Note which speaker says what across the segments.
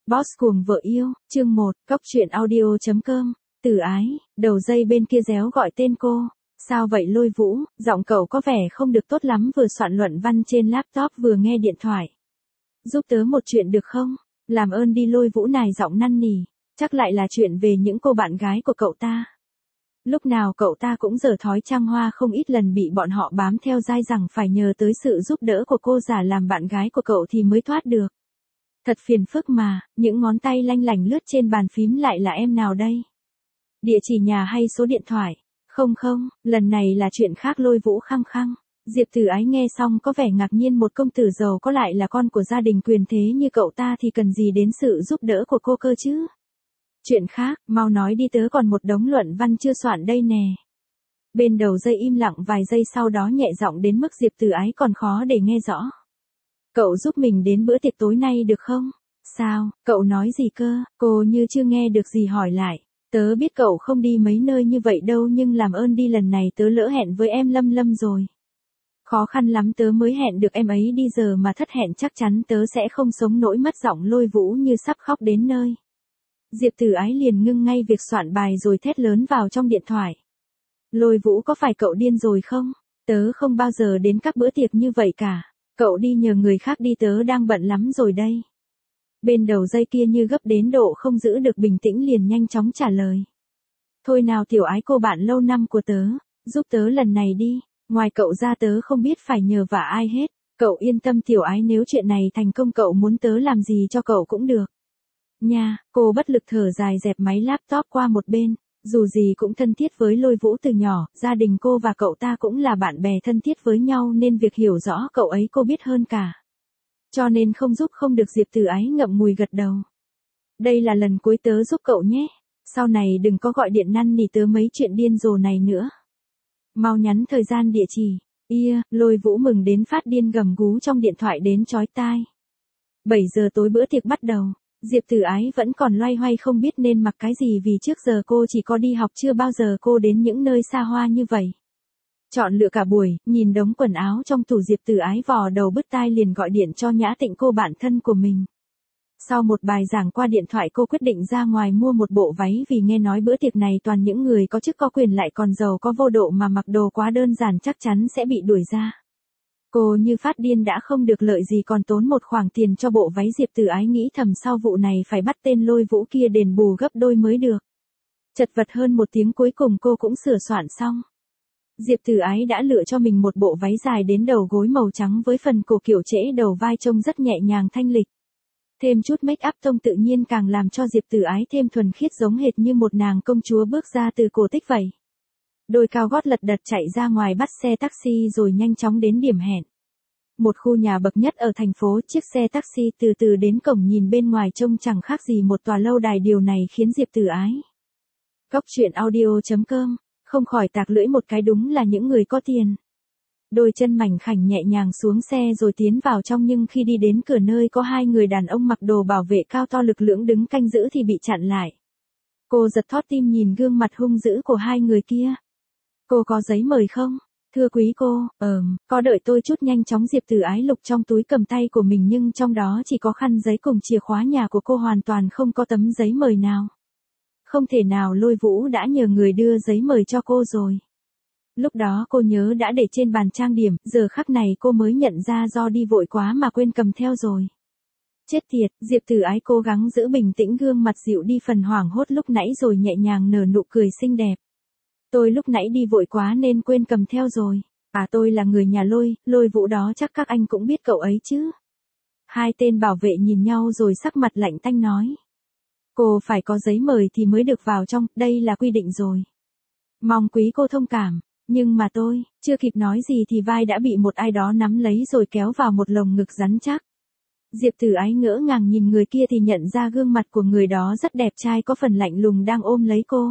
Speaker 1: Boss cuồng vợ yêu, chương 1, cóc truyện audio.com, Từ ái, đầu dây bên kia réo gọi tên cô. Sao vậy Lôi Vũ, giọng cậu có vẻ không được tốt lắm, vừa soạn luận văn trên laptop vừa nghe điện thoại. Giúp tớ một chuyện được không? Làm ơn đi. Lôi Vũ nài giọng năn nỉ, chắc lại là chuyện về những cô bạn gái của cậu ta. Lúc nào cậu ta cũng dở thói trăng hoa, không ít lần bị bọn họ bám theo dai rằng phải nhờ tới sự giúp đỡ của cô giả làm bạn gái của cậu thì mới thoát được. Thật phiền phức mà, những ngón tay lanh lảnh lướt trên bàn phím lại là em nào đây? Địa chỉ nhà hay số điện thoại? Không, lần này là chuyện khác. Lôi Vũ khăng khăng. Diệp Từ Ái nghe xong có vẻ ngạc nhiên, một công tử giàu có lại là con của gia đình quyền thế như cậu ta thì cần gì đến sự giúp đỡ của cô cơ chứ? Chuyện khác, mau nói đi, tớ còn một đống luận văn chưa soạn đây nè. Bên đầu dây im lặng vài giây, sau đó nhẹ giọng đến mức Diệp Từ Ái còn khó để nghe rõ. Cậu giúp mình đến bữa tiệc tối nay được không? Sao, cậu nói gì cơ? Cô như chưa nghe được gì hỏi lại. Tớ biết cậu không đi mấy nơi như vậy đâu, nhưng làm ơn đi, lần này tớ lỡ hẹn với em Lâm rồi. Khó khăn lắm tớ mới hẹn được em ấy đi, giờ mà thất hẹn chắc chắn tớ sẽ không sống nổi mất. Giọng Lôi Vũ như sắp khóc đến nơi. Diệp Từ Ái liền ngưng ngay việc soạn bài rồi thét lớn vào trong điện thoại. Lôi Vũ, có phải cậu điên rồi không? Tớ không bao giờ đến các bữa tiệc như vậy cả. Cậu đi nhờ người khác đi, tớ đang bận lắm rồi đây. Bên đầu dây kia như gấp đến độ không giữ được bình tĩnh, liền nhanh chóng trả lời. Thôi nào Tiểu Ái, cô bạn lâu năm của tớ, giúp tớ lần này đi. Ngoài cậu ra tớ không biết phải nhờ vả ai hết. Cậu yên tâm Tiểu Ái, nếu chuyện này thành công cậu muốn tớ làm gì cho cậu cũng được. Nha, cô bất lực thở dài, dẹp máy laptop qua một bên. Dù gì cũng thân thiết với Lôi Vũ từ nhỏ, gia đình cô và cậu ta cũng là bạn bè thân thiết với nhau nên việc hiểu rõ cậu ấy cô biết hơn cả. Cho nên không giúp không được. Diệp Từ Ái ngậm ngùi gật đầu. Đây là lần cuối tớ giúp cậu nhé. Sau này đừng có gọi điện năn nỉ tớ mấy chuyện điên rồ này nữa. Mau nhắn thời gian địa chỉ. Lôi Vũ mừng đến phát điên, gầm gú trong điện thoại đến chói tai. 7 giờ tối bữa tiệc bắt đầu. Diệp Từ Ái vẫn còn loay hoay không biết nên mặc cái gì, vì trước giờ cô chỉ có đi học, chưa bao giờ cô đến những nơi xa hoa như vậy. Chọn lựa cả buổi, nhìn đống quần áo trong tủ, Diệp Từ Ái vò đầu bứt tai, liền gọi điện cho Nhã Tịnh, cô bạn thân của mình. Sau một bài giảng qua điện thoại, cô quyết định ra ngoài mua một bộ váy, vì nghe nói bữa tiệc này toàn những người có chức có quyền lại còn giàu có vô độ, mà mặc đồ quá đơn giản chắc chắn sẽ bị đuổi ra. Cô như phát điên, đã không được lợi gì còn tốn một khoản tiền cho bộ váy. Diệp Từ Ái nghĩ thầm sau vụ này phải bắt tên Lôi Vũ kia đền bù gấp đôi mới được. Chật vật hơn một tiếng cuối cùng cô cũng sửa soạn xong. Diệp Từ Ái đã lựa cho mình một bộ váy dài đến đầu gối màu trắng với phần cổ kiểu trễ đầu vai, trông rất nhẹ nhàng thanh lịch. Thêm chút make up tông tự nhiên càng làm cho Diệp Từ Ái thêm thuần khiết, giống hệt như một nàng công chúa bước ra từ cổ tích vậy. Đôi cao gót lật đật chạy ra ngoài, bắt xe taxi rồi nhanh chóng đến điểm hẹn. Một khu nhà bậc nhất ở thành phố. Chiếc xe taxi từ từ đến cổng, nhìn bên ngoài trông chẳng khác gì một tòa lâu đài. Điều này khiến Diệp Từ Ái, cóc truyện audio.com, không khỏi tạc lưỡi một cái, đúng là những người có tiền. Đôi chân mảnh khảnh nhẹ nhàng xuống xe rồi tiến vào trong, nhưng khi đi đến cửa nơi có hai người đàn ông mặc đồ bảo vệ cao to lực lưỡng đứng canh giữ thì bị chặn lại. Cô giật thót tim nhìn gương mặt hung dữ của hai người kia. Cô có giấy mời không? Thưa quý cô, có đợi tôi chút. Nhanh chóng Diệp Từ Ái lục trong túi cầm tay của mình, nhưng trong đó chỉ có khăn giấy cùng chìa khóa nhà của cô, hoàn toàn không có tấm giấy mời nào. Không thể nào, Lôi Vũ đã nhờ người đưa giấy mời cho cô rồi. Lúc đó cô nhớ đã để trên bàn trang điểm, giờ khắc này cô mới nhận ra do đi vội quá mà quên cầm theo rồi. Chết tiệt, Diệp Từ Ái cố gắng giữ bình tĩnh, gương mặt dịu đi phần hoảng hốt lúc nãy rồi nhẹ nhàng nở nụ cười xinh đẹp. Tôi lúc nãy đi vội quá nên quên cầm theo rồi. Tôi là người nhà Lôi Vũ đó, chắc các anh cũng biết cậu ấy chứ. Hai tên bảo vệ nhìn nhau rồi sắc mặt lạnh tanh nói. Cô phải có giấy mời thì mới được vào trong, đây là quy định rồi. Mong quý cô thông cảm, nhưng mà tôi, chưa kịp nói gì thì vai đã bị một ai đó nắm lấy rồi kéo vào một lồng ngực rắn chắc. Diệp Từ Ái ngỡ ngàng nhìn người kia thì nhận ra gương mặt của người đó rất đẹp trai, có phần lạnh lùng, đang ôm lấy cô.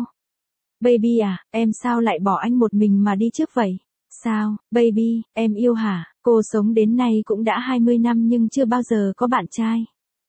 Speaker 1: Baby à, em sao lại bỏ anh một mình mà đi trước vậy? Sao, baby, em yêu hả? Cô sống đến nay cũng đã 20 năm nhưng chưa bao giờ có bạn trai.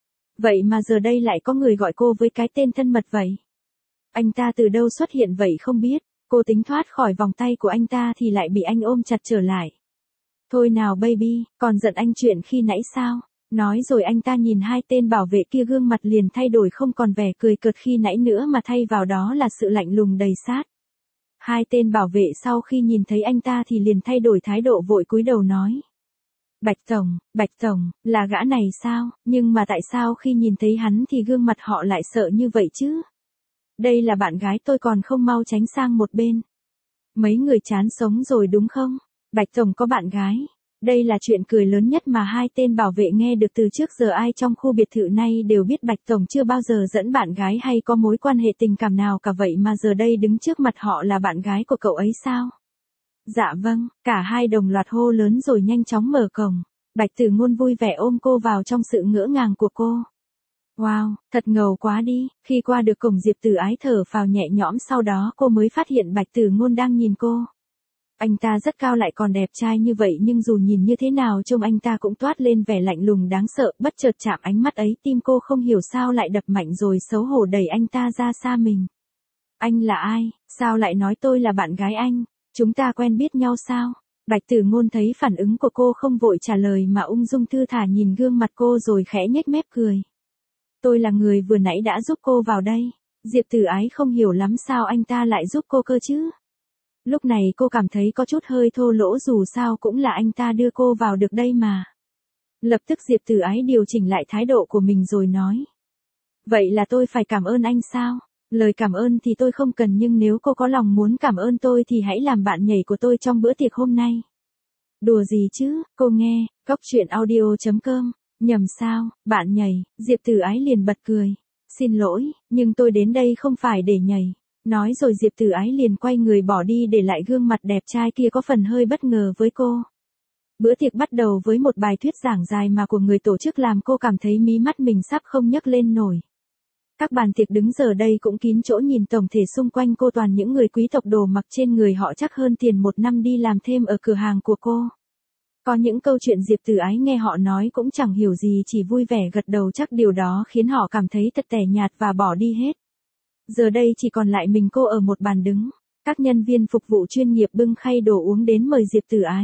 Speaker 1: Vậy mà giờ đây lại có người gọi cô với cái tên thân mật vậy. Anh ta từ đâu xuất hiện vậy không biết. Cô tính thoát khỏi vòng tay của anh ta thì lại bị anh ôm chặt trở lại. Thôi nào baby, còn giận anh chuyện khi nãy sao? Nói rồi anh ta nhìn hai tên bảo vệ kia, gương mặt liền thay đổi, không còn vẻ cười cợt khi nãy nữa mà thay vào đó là sự lạnh lùng đầy sát. Hai tên bảo vệ sau khi nhìn thấy anh ta thì liền thay đổi thái độ, vội cúi đầu nói. Bạch Tổng, là gã này sao, nhưng mà tại sao khi nhìn thấy hắn thì gương mặt họ lại sợ như vậy chứ? Đây là bạn gái tôi, còn không mau tránh sang một bên. Mấy người chán sống rồi đúng không? Bạch Tổng có bạn gái. Đây là chuyện cười lớn nhất mà hai tên bảo vệ nghe được từ trước giờ. Ai trong khu biệt thự này đều biết Bạch Tổng chưa bao giờ dẫn bạn gái hay có mối quan hệ tình cảm nào cả, vậy mà giờ đây đứng trước mặt họ là bạn gái của cậu ấy sao? Dạ vâng, cả hai đồng loạt hô lớn rồi nhanh chóng mở cổng. Bạch Tử Ngôn vui vẻ ôm cô vào trong sự ngỡ ngàng của cô. Wow, thật ngầu quá đi. Khi qua được cổng, Diệp Tử Ái thở phào nhẹ nhõm, sau đó cô mới phát hiện Bạch Tử Ngôn đang nhìn cô. Anh ta rất cao lại còn đẹp trai như vậy, nhưng dù nhìn như thế nào trông anh ta cũng toát lên vẻ lạnh lùng đáng sợ. Bất chợt chạm ánh mắt ấy, tim cô không hiểu sao lại đập mạnh, rồi xấu hổ đẩy anh ta ra xa mình. Anh là ai? Sao lại nói tôi là bạn gái anh? Chúng ta quen biết nhau sao? Bạch Tử Ngôn thấy phản ứng của cô không vội trả lời mà ung dung thư thả nhìn gương mặt cô rồi khẽ nhếch mép cười. Tôi là người vừa nãy đã giúp cô vào đây. Diệp Tử Ái không hiểu lắm sao anh ta lại giúp cô cơ chứ. Lúc này cô cảm thấy có chút hơi thô lỗ, dù sao cũng là anh ta đưa cô vào được đây mà. Lập tức Diệp Tử Ái điều chỉnh lại thái độ của mình rồi nói. Vậy là tôi phải cảm ơn anh sao? Lời cảm ơn thì tôi không cần, nhưng nếu cô có lòng muốn cảm ơn tôi thì hãy làm bạn nhảy của tôi trong bữa tiệc hôm nay. Đùa gì chứ, cô nghe, coctruyện.audio.com, nhầm sao, bạn nhảy, Diệp Tử Ái liền bật cười. Xin lỗi, nhưng tôi đến đây không phải để nhảy. Nói rồi Diệp Tử Ái liền quay người bỏ đi, để lại gương mặt đẹp trai kia có phần hơi bất ngờ với cô. Bữa tiệc bắt đầu với một bài thuyết giảng dài mà của người tổ chức làm cô cảm thấy mí mắt mình sắp không nhấc lên nổi. Các bàn tiệc đứng giờ đây cũng kín chỗ, nhìn tổng thể xung quanh cô toàn những người quý tộc, đồ mặc trên người họ chắc hơn tiền một năm đi làm thêm ở cửa hàng của cô. Có những câu chuyện Diệp Tử Ái nghe họ nói cũng chẳng hiểu gì, chỉ vui vẻ gật đầu, chắc điều đó khiến họ cảm thấy thật tẻ nhạt và bỏ đi hết. Giờ đây chỉ còn lại mình cô ở một bàn đứng. Các nhân viên phục vụ chuyên nghiệp bưng khay đồ uống đến mời Diệp Tử Ái.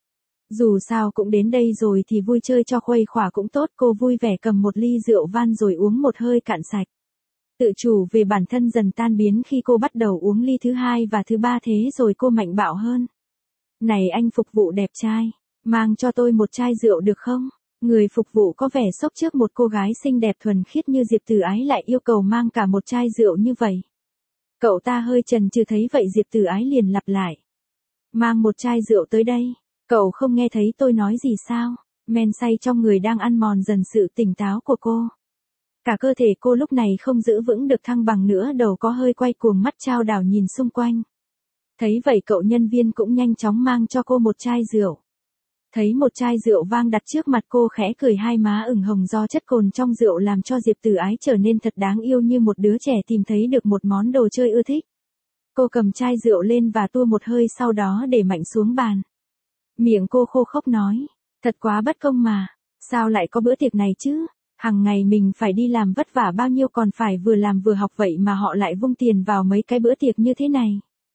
Speaker 1: Dù sao cũng đến đây rồi thì vui chơi cho khuây khỏa cũng tốt, cô vui vẻ cầm một ly rượu vang rồi uống một hơi cạn sạch. Tự chủ về bản thân dần tan biến khi cô bắt đầu uống ly thứ hai và thứ ba, thế rồi cô mạnh bạo hơn. Này anh phục vụ đẹp trai, mang cho tôi một chai rượu được không? Người phục vụ có vẻ sốc trước một cô gái xinh đẹp thuần khiết như Diệp Tử Ái lại yêu cầu mang cả một chai rượu như vậy. Cậu ta hơi chần chừ, thấy vậy Diệp Tử Ái liền lặp lại. Mang một chai rượu tới đây. Cậu không nghe thấy tôi nói gì sao? Men say trong người đang ăn mòn dần sự tỉnh táo của cô. Cả cơ thể cô lúc này không giữ vững được thăng bằng nữa, đầu có hơi quay cuồng, mắt chao đảo nhìn xung quanh. Thấy vậy cậu nhân viên cũng nhanh chóng mang cho cô một chai rượu. Thấy một chai rượu vang đặt trước mặt cô, khẽ cười, hai má ửng hồng do chất cồn trong rượu làm cho Diệp Tử Ái trở nên thật đáng yêu, như một đứa trẻ tìm thấy được một món đồ chơi ưa thích. Cô cầm chai rượu lên và tua một hơi, sau đó để mạnh xuống bàn. Miệng cô khô khốc nói, thật quá bất công mà, sao lại có bữa tiệc này chứ? Hằng ngày mình phải đi làm vất vả bao nhiêu, còn phải vừa làm vừa học, vậy mà họ lại vung tiền vào mấy cái bữa tiệc như thế này.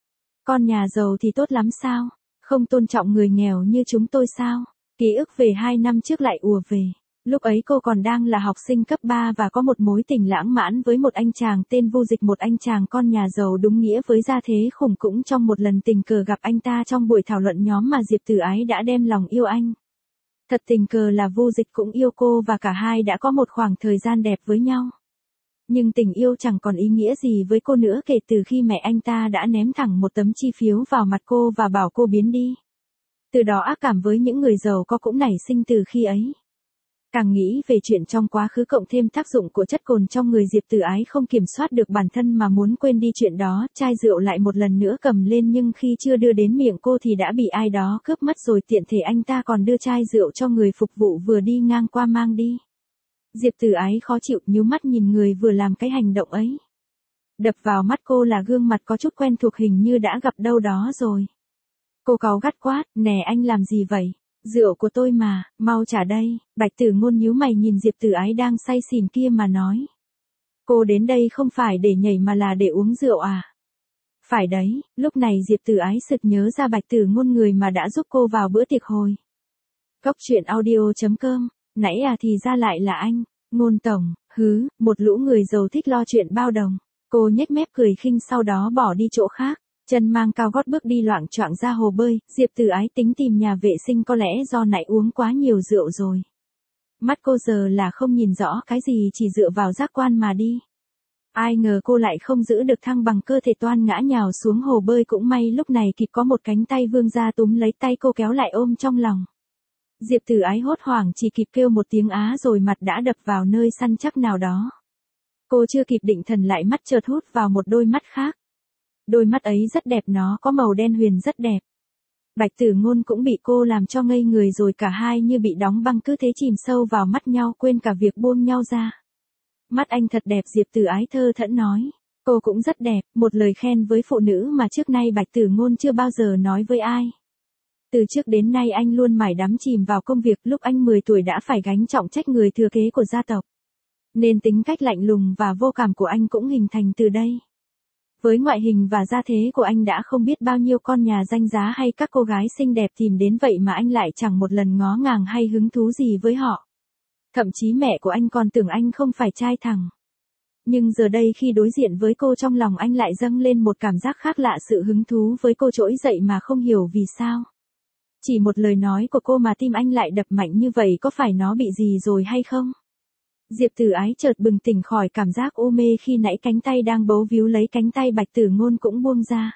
Speaker 1: Con nhà giàu thì tốt lắm sao? Không tôn trọng người nghèo như chúng tôi sao? Ký ức về 2 năm trước lại ùa về. Lúc ấy cô còn đang là học sinh cấp 3 và có một mối tình lãng mãn với một anh chàng tên Vu Dịch, một anh chàng con nhà giàu đúng nghĩa với gia thế khủng. Cũng trong một lần tình cờ gặp anh ta trong buổi thảo luận nhóm mà Diệp Tử Ái đã đem lòng yêu anh. Thật tình cờ là Vu Dịch cũng yêu cô và cả hai đã có một khoảng thời gian đẹp với nhau. Nhưng tình yêu chẳng còn ý nghĩa gì với cô nữa kể từ khi mẹ anh ta đã ném thẳng một tấm chi phiếu vào mặt cô và bảo cô biến đi. Từ đó ác cảm với những người giàu có cũng nảy sinh từ khi ấy. Càng nghĩ về chuyện trong quá khứ cộng thêm tác dụng của chất cồn trong người, Diệp Tử Ái không kiểm soát được bản thân mà muốn quên đi chuyện đó. Chai rượu lại một lần nữa cầm lên, nhưng khi chưa đưa đến miệng cô thì đã bị ai đó cướp mất rồi, tiện thể anh ta còn đưa chai rượu cho người phục vụ vừa đi ngang qua mang đi. Diệp Tử Ái khó chịu nhíu mắt nhìn người vừa làm cái hành động ấy. Đập vào mắt cô là gương mặt có chút quen thuộc, hình như đã gặp đâu đó rồi. Cô cáu gắt quát, nè anh làm gì vậy? Rượu của tôi mà, mau trả đây. Bạch Tử Ngôn nhíu mày nhìn Diệp Tử Ái đang say xỉn kia mà nói. Cô đến đây không phải để nhảy mà là để uống rượu à? Phải đấy, lúc này Diệp Tử Ái sực nhớ ra Bạch Tử Ngôn, người mà đã giúp cô vào bữa tiệc hồi. Coctruyện audio.com Nãy à thì ra lại là anh, Ngôn tổng, hứ, một lũ người giàu thích lo chuyện bao đồng. Cô nhếch mép cười khinh sau đó bỏ đi chỗ khác, chân mang cao gót bước đi loạng choạng ra hồ bơi, Diệp Tử Ái tính tìm nhà vệ sinh có lẽ do nãy uống quá nhiều rượu rồi. Mắt cô giờ là không nhìn rõ cái gì chỉ dựa vào giác quan mà đi. Ai ngờ cô lại không giữ được thăng bằng cơ thể toan ngã nhào xuống hồ bơi cũng may lúc này kịp có một cánh tay vươn ra túm lấy tay cô kéo lại ôm trong lòng. Diệp Tử Ái hốt hoảng chỉ kịp kêu một tiếng á rồi mặt đã đập vào nơi săn chắc nào đó. Cô chưa kịp định thần lại mắt chợt hút vào một đôi mắt khác. Đôi mắt ấy rất đẹp, nó có màu đen huyền rất đẹp. Bạch Tử Ngôn cũng bị cô làm cho ngây người rồi cả hai như bị đóng băng cứ thế chìm sâu vào mắt nhau quên cả việc buông nhau ra. Mắt anh thật đẹp, Diệp Tử Ái thơ thẫn nói. Cô cũng rất đẹp, một lời khen với phụ nữ mà trước nay Bạch Tử Ngôn chưa bao giờ nói với ai. Từ trước đến nay anh luôn mải đắm chìm vào công việc, lúc anh 10 tuổi đã phải gánh trọng trách người thừa kế của gia tộc. Nên tính cách lạnh lùng và vô cảm của anh cũng hình thành từ đây. Với ngoại hình và gia thế của anh đã không biết bao nhiêu con nhà danh giá hay các cô gái xinh đẹp tìm đến vậy mà anh lại chẳng một lần ngó ngàng hay hứng thú gì với họ. Thậm chí mẹ của anh còn tưởng anh không phải trai thẳng. Nhưng giờ đây khi đối diện với cô trong lòng anh lại dâng lên một cảm giác khác lạ, sự hứng thú với cô trỗi dậy mà không hiểu vì sao. Chỉ một lời nói của cô mà tim anh lại đập mạnh như vậy, có phải nó bị gì rồi hay không? Diệp Tử Ái chợt bừng tỉnh khỏi cảm giác u mê khi nãy cánh tay đang bấu víu lấy cánh tay Bạch Tử Ngôn cũng buông ra.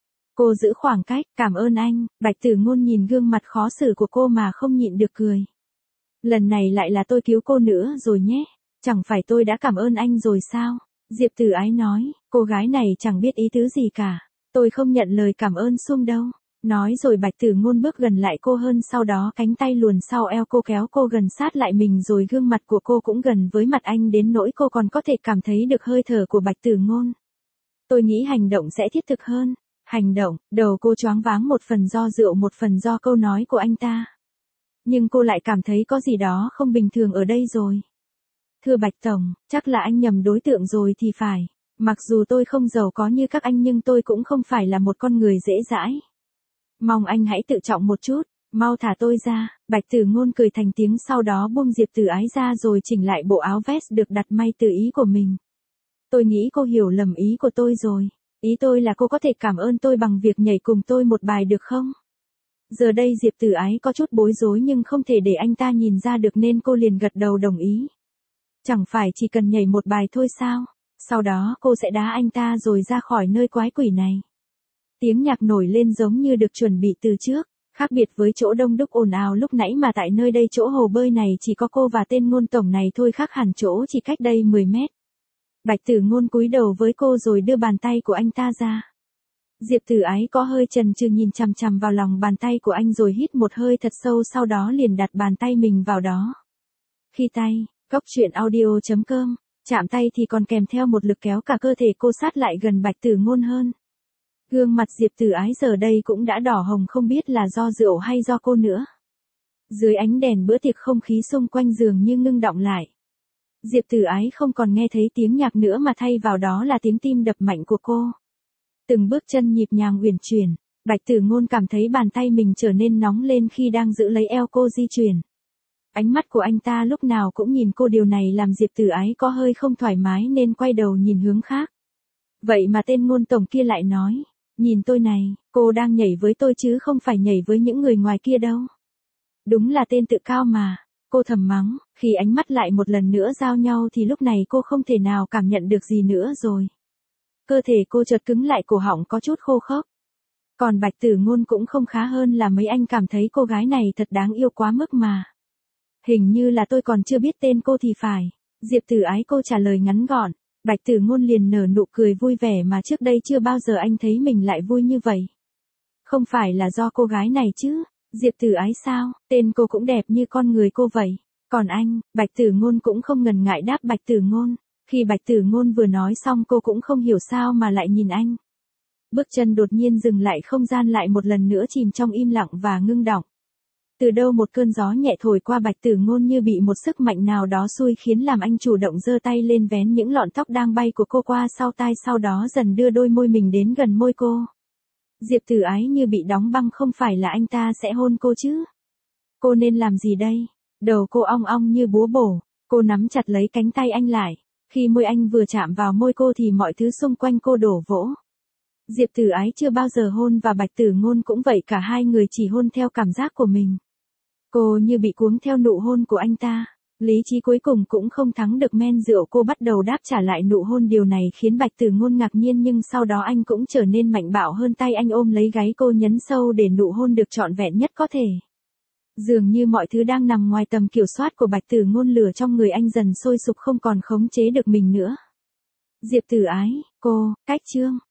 Speaker 1: Cô giữ khoảng cách, cảm ơn anh. Bạch Tử Ngôn nhìn gương mặt khó xử của cô mà không nhịn được cười. Lần này lại là tôi cứu cô nữa rồi nhé. Chẳng phải tôi đã cảm ơn anh rồi sao? Diệp Tử Ái nói, cô gái này chẳng biết ý tứ gì cả. Tôi không nhận lời cảm ơn sung đâu. Nói rồi Bạch Tử Ngôn bước gần lại cô hơn, sau đó cánh tay luồn sau eo cô kéo cô gần sát lại mình, rồi gương mặt của cô cũng gần với mặt anh đến nỗi cô còn có thể cảm thấy được hơi thở của Bạch Tử Ngôn. Tôi nghĩ hành động sẽ thiết thực hơn. Hành động, đầu cô choáng váng, một phần do rượu một phần do câu nói của anh ta. Nhưng cô lại cảm thấy có gì đó không bình thường ở đây rồi. Thưa Bạch Tổng, chắc là anh nhầm đối tượng rồi thì phải. Mặc dù tôi không giàu có như các anh nhưng tôi cũng không phải là một con người dễ dãi. Mong anh hãy tự trọng một chút, mau thả tôi ra. Bạch Tử Ngôn cười thành tiếng sau đó buông Diệp Tử Ái ra rồi chỉnh lại bộ áo vest được đặt may tự ý của mình. Tôi nghĩ cô hiểu lầm ý của tôi rồi. Ý tôi là cô có thể cảm ơn tôi bằng việc nhảy cùng tôi một bài được không? Giờ đây Diệp Tử Ái có chút bối rối nhưng không thể để anh ta nhìn ra được nên cô liền gật đầu đồng ý. Chẳng phải chỉ cần nhảy một bài thôi sao? Sau đó cô sẽ đá anh ta rồi ra khỏi nơi quái quỷ này. Tiếng nhạc nổi lên giống như được chuẩn bị từ trước, khác biệt với chỗ đông đúc ồn ào lúc nãy mà tại nơi đây chỗ hồ bơi này chỉ có cô và tên Ngôn tổng này thôi, khác hẳn chỗ chỉ cách đây 10 mét. Bạch Tử Ngôn cúi đầu với cô rồi đưa bàn tay của anh ta ra. Diệp Tử Ái có hơi chần chừ nhìn chằm chằm vào lòng bàn tay của anh rồi hít một hơi thật sâu, sau đó liền đặt bàn tay mình vào đó. Khi tay, Góc truyện audio.com, chạm tay thì còn kèm theo một lực kéo cả cơ thể cô sát lại gần Bạch Tử Ngôn hơn. Gương mặt Diệp Tử Ái giờ đây cũng đã đỏ hồng, không biết là do rượu hay do cô nữa. Dưới ánh đèn bữa tiệc không khí xung quanh dường như ngưng đọng lại. Diệp Tử Ái không còn nghe thấy tiếng nhạc nữa mà thay vào đó là tiếng tim đập mạnh của cô. Từng bước chân nhịp nhàng uyển chuyển, Bạch Tử Ngôn cảm thấy bàn tay mình trở nên nóng lên khi đang giữ lấy eo cô di chuyển. Ánh mắt của anh ta lúc nào cũng nhìn cô, điều này làm Diệp Tử Ái có hơi không thoải mái nên quay đầu nhìn hướng khác. Vậy mà tên Ngôn tổng kia lại nói, nhìn tôi này, cô đang nhảy với tôi chứ không phải nhảy với những người ngoài kia đâu. Đúng là tên tự cao mà, cô thầm mắng, khi ánh mắt lại một lần nữa giao nhau thì lúc này cô không thể nào cảm nhận được gì nữa rồi. Cơ thể cô chợt cứng lại, cổ họng có chút khô khốc. Còn Bạch Tử Ngôn cũng không khá hơn là mấy, anh cảm thấy cô gái này thật đáng yêu quá mức mà. Hình như là tôi còn chưa biết tên cô thì phải. Diệp Tử Ái cô trả lời ngắn gọn. Bạch Tử Ngôn liền nở nụ cười vui vẻ mà trước đây chưa bao giờ anh thấy mình lại vui như vậy. Không phải là do cô gái này chứ? Diệp Tử Ái sao? Tên cô cũng đẹp như con người cô vậy. Còn anh? Bạch Tử Ngôn cũng không ngần ngại đáp Bạch Tử Ngôn. Khi Bạch Tử Ngôn vừa nói xong cô cũng không hiểu sao mà lại nhìn anh. Bước chân đột nhiên dừng lại, không gian lại một lần nữa chìm trong im lặng và ngưng đọng. Từ đâu một cơn gió nhẹ thổi qua Bạch Tử Ngôn như bị một sức mạnh nào đó xui khiến làm anh chủ động giơ tay lên vén những lọn tóc đang bay của cô qua sau tai, sau đó dần đưa đôi môi mình đến gần môi cô. Diệp Tử Ái như bị đóng băng, không phải là anh ta sẽ hôn cô chứ? Cô nên làm gì đây? Đầu cô ong ong như búa bổ, cô nắm chặt lấy cánh tay anh lại. Khi môi anh vừa chạm vào môi cô thì mọi thứ xung quanh cô đổ vỡ. Diệp Tử Ái chưa bao giờ hôn và Bạch Tử Ngôn cũng vậy, cả hai người chỉ hôn theo cảm giác của mình. Cô như bị cuống theo nụ hôn của anh ta. Lý trí cuối cùng cũng không thắng được men rượu, cô bắt đầu đáp trả lại nụ hôn, điều này khiến Bạch Tử Ngôn ngạc nhiên nhưng sau đó anh cũng trở nên mạnh bạo hơn, tay anh ôm lấy gáy cô nhấn sâu để nụ hôn được trọn vẹn nhất có thể. Dường như mọi thứ đang nằm ngoài tầm kiểm soát của Bạch Tử Ngôn, lửa trong người anh dần sôi sục không còn khống chế được mình nữa. Diệp Tử Ái, cô, cách chương.